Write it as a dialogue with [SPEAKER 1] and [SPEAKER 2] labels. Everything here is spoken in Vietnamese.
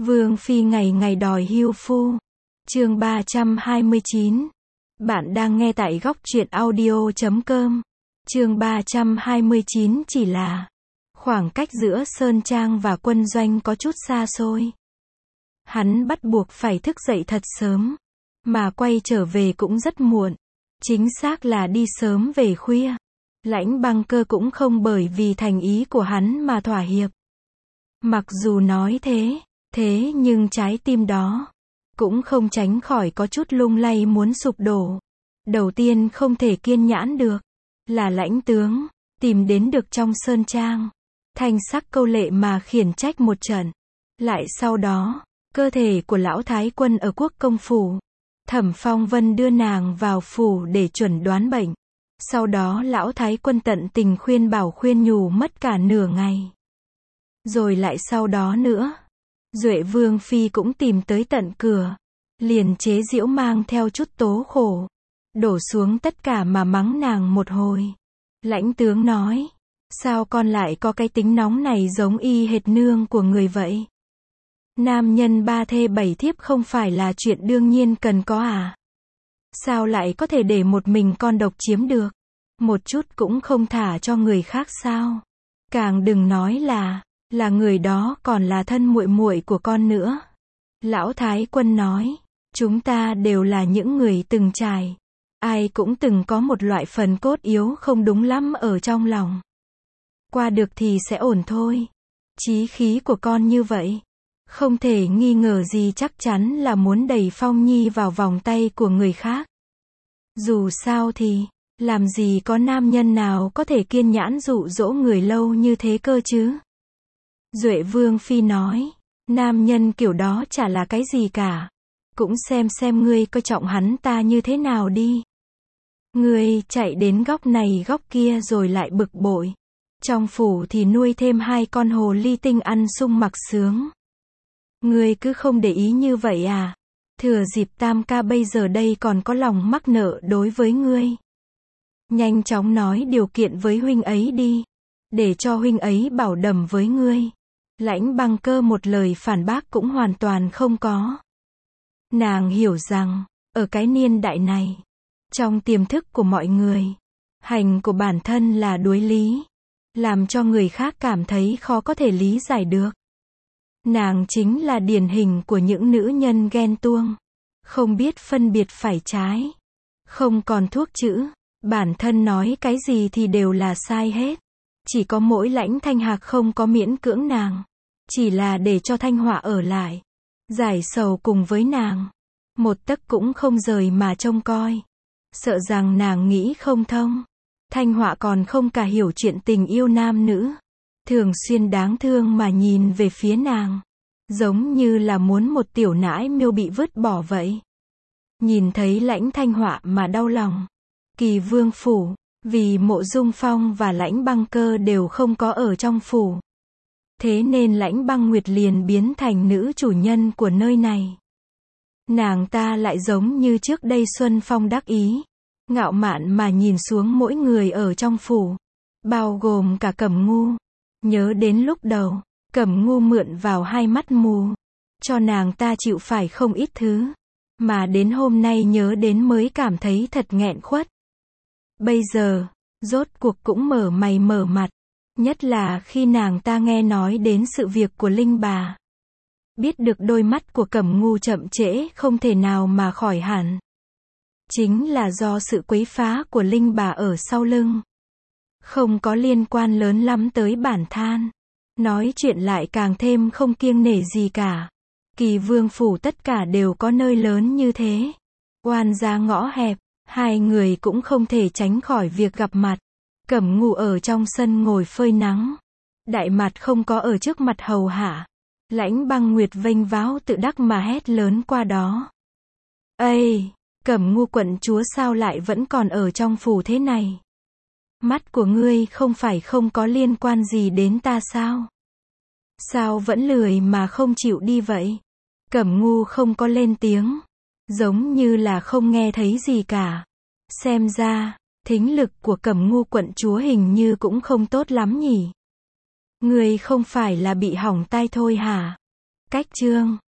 [SPEAKER 1] Vương phi ngày ngày đòi hưu phu. Chương 329. Bạn đang nghe tại góc truyện audio.com. Chương 329 chỉ là khoảng cách giữa Sơn Trang và quân doanh có chút xa xôi. Hắn bắt buộc phải thức dậy thật sớm, mà quay trở về cũng rất muộn. Chính xác là đi sớm về khuya. Lãnh Băng Cơ cũng không bởi vì thành ý của hắn mà thỏa hiệp. Mặc dù nói thế nhưng trái tim đó cũng không tránh khỏi có chút lung lay muốn sụp đổ. Đầu tiên không thể kiên nhẫn được là Lãnh tướng tìm đến được trong Sơn Trang, thanh sắc câu lệ mà khiển trách một trận. Lại sau đó, cơ thể của lão thái quân ở Quốc công phủ, Thẩm Phong Vân đưa nàng vào phủ để chuẩn đoán bệnh. Sau đó lão thái quân tận tình khuyên bảo khuyên nhủ mất cả nửa ngày. Rồi lại sau đó nữa, Duệ Vương phi cũng tìm tới tận cửa, liền chế giễu mang theo chút tố khổ, đổ xuống tất cả mà mắng nàng một hồi. Lãnh tướng nói, sao con lại có cái tính nóng này giống y hệt nương của người vậy? Nam nhân ba thê bảy thiếp không phải là chuyện đương nhiên cần có à? Sao lại có thể để một mình con độc chiếm được? Một chút cũng không thả cho người khác sao? Càng đừng nói là người đó còn là thân muội muội của con nữa. Lão thái quân nói, chúng ta đều là những người từng trải, ai cũng từng có một loại phần cốt yếu không đúng lắm ở trong lòng. Qua được thì sẽ ổn thôi. Chí khí của con như vậy, không thể nghi ngờ gì chắc chắn là muốn đẩy Phong Nhi vào vòng tay của người khác. Dù sao thì, làm gì có nam nhân nào có thể kiên nhẫn dụ dỗ người lâu như thế cơ chứ? Duệ Vương phi nói, nam nhân kiểu đó chả là cái gì cả. Cũng xem ngươi coi trọng hắn ta như thế nào đi. Ngươi chạy đến góc này góc kia rồi lại bực bội. Trong phủ thì nuôi thêm 2 con hồ ly tinh ăn sung mặc sướng. Ngươi cứ không để ý như vậy à? Thừa dịp Tam ca bây giờ đây còn có lòng mắc nợ đối với ngươi. Nhanh chóng nói điều kiện với huynh ấy đi, để cho huynh ấy bảo đảm với ngươi. Lãnh Băng Cơ một lời phản bác cũng hoàn toàn không có. Nàng hiểu rằng, ở cái niên đại này, trong tiềm thức của mọi người, hành của bản thân là đối lý, làm cho người khác cảm thấy khó có thể lý giải được. Nàng chính là điển hình của những nữ nhân ghen tuông, không biết phân biệt phải trái, không còn thuốc chữa, bản thân nói cái gì thì đều là sai hết. Chỉ có mỗi Lãnh Thanh Hạc không có miễn cưỡng nàng, chỉ là để cho Thanh Họa ở lại, giải sầu cùng với nàng, một tấc cũng không rời mà trông coi. Sợ rằng nàng nghĩ không thông, Thanh Họa còn không cả hiểu chuyện tình yêu nam nữ, thường xuyên đáng thương mà nhìn về phía nàng, giống như là muốn một tiểu nãi miêu bị vứt bỏ vậy. Nhìn thấy Lãnh Thanh Họa mà đau lòng. Kỳ Vương phủ, vì Mộ Dung Phong và Lãnh Băng Cơ đều không có ở trong phủ, thế nên Lãnh Băng Nguyệt liền biến thành nữ chủ nhân của nơi này. Nàng ta lại giống như trước đây Xuân Phong đắc ý, ngạo mạn mà nhìn xuống mỗi người ở trong phủ, bao gồm cả Cẩm Ngu. Nhớ đến lúc đầu, Cẩm Ngu mượn vào 2 mắt mù, cho nàng ta chịu phải không ít thứ, mà đến hôm nay nhớ đến mới cảm thấy thật nghẹn khuất. Bây giờ, rốt cuộc cũng mở mày mở mặt, nhất là khi nàng ta nghe nói đến sự việc của Linh Bà. Biết được đôi mắt của Cẩm Ngu chậm trễ không thể nào mà khỏi hẳn. Chính là do sự quấy phá của Linh Bà ở sau lưng. Không có liên quan lớn lắm tới bản than. Nói chuyện lại càng thêm không kiêng nể gì cả. Kỳ Vương phủ tất cả đều có nơi lớn như thế. Oan gia ngõ hẹp, hai người cũng không thể tránh khỏi việc gặp mặt. Cẩm Ngu ở trong sân ngồi phơi nắng. Đại mặt không có ở trước mặt hầu hạ. Lãnh Băng Nguyệt vênh váo tự đắc mà hét lớn qua đó. Ây, Cẩm Ngu quận chúa sao lại vẫn còn ở trong phủ thế này? Mắt của ngươi không phải không có liên quan gì đến ta sao? Sao vẫn lười mà không chịu đi vậy? Cẩm Ngu không có lên tiếng, giống như là không nghe thấy gì cả. Xem ra, thính lực của Cẩm Ngu quận chúa hình như cũng không tốt lắm nhỉ? Ngươi không phải là bị hỏng tai thôi hả? Cách chương